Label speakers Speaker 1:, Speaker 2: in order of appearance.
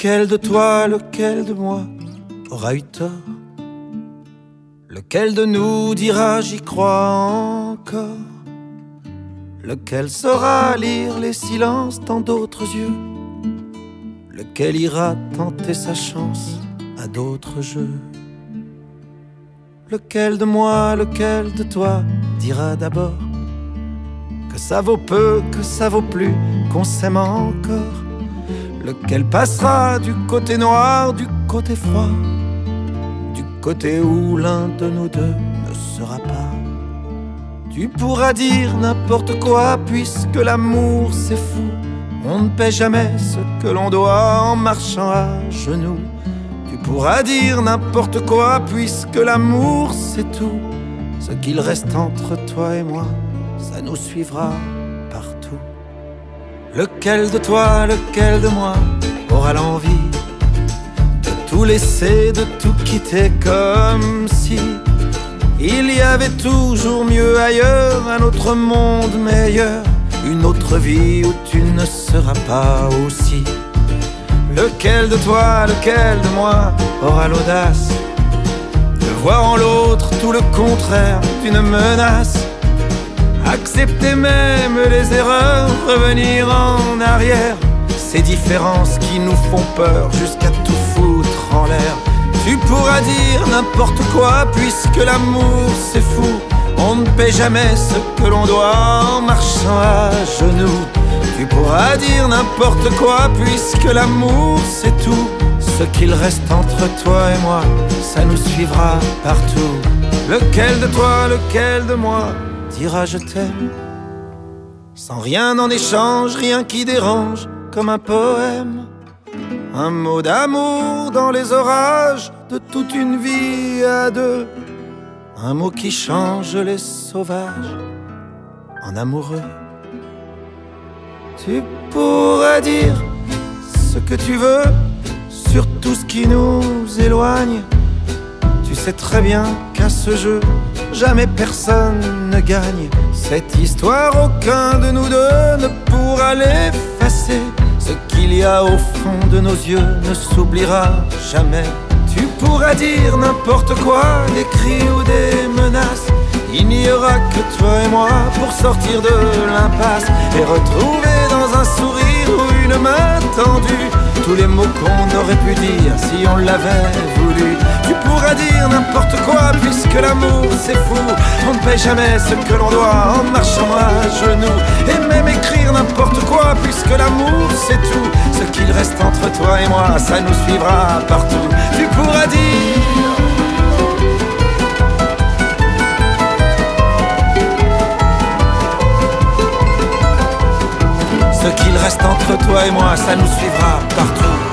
Speaker 1: Lequel de toi, lequel de moi aura eu tort? Lequel de nous dira j'y crois encore? Lequel saura lire les silences dans d'autres yeux? Lequel ira tenter sa chance à d'autres jeux? Lequel de moi, lequel de toi dira d'abord que ça vaut peu, que ça vaut plus, qu'on s'aime encore? Lequel passera du côté noir, du côté froid, du côté où l'un de nous deux ne sera pas? Tu pourras dire n'importe quoi puisque l'amour c'est fou. On ne paie jamais ce que l'on doit en marchant à genoux. Tu pourras dire n'importe quoi puisque l'amour c'est tout. Ce qu'il reste entre toi et moi, ça nous suivra partout. Lequel de toi, lequel de moi aura l'envie de tout laisser, de tout quitter comme si il y avait toujours mieux ailleurs, un autre monde meilleur, une autre vie où tu ne seras pas aussi? Lequel de toi, lequel de moi aura l'audace de voir en l'autre tout le contraire d'une menace? Accepter même les erreurs, revenir en arrière, ces différences qui nous font peur jusqu'à tout foutre en l'air. Tu pourras dire n'importe quoi puisque l'amour c'est fou. On ne paie jamais ce que l'on doit en marchant à genoux. Tu pourras dire n'importe quoi puisque l'amour c'est tout. Ce qu'il reste entre toi et moi, ça nous suivra partout. Lequel de toi, lequel de moi dira je t'aime sans rien en échange, rien qui dérange, comme un poème? Un mot d'amour dans les orages de toute une vie à deux. Un mot qui change les sauvages en amoureux. Tu pourras dire ce que tu veux sur tout ce qui nous éloigne. Tu sais très bien qu'à ce jeu, jamais personne ne gagne. Cette histoire, aucun de nous deux ne pourra l'effacer. Ce qu'il y a au fond de nos yeux ne s'oubliera jamais. Tu pourras dire n'importe quoi, des cris ou des menaces. Il n'y aura que toi et moi pour sortir de l'impasse et retrouver dans un sourire ou une main tendue tous les mots qu'on aurait pu dire si on l'avait voulu. Tu pourras dire n'importe quoi puisque l'amour c'est fou. On ne paie jamais ce que l'on doit en marchant à genoux. Et même écrire n'importe quoi puisque l'amour c'est tout. Ce qu'il reste entre toi et moi, ça nous suivra partout. Tu pourras dire ce qu'il reste entre toi et moi, ça nous suivra partout.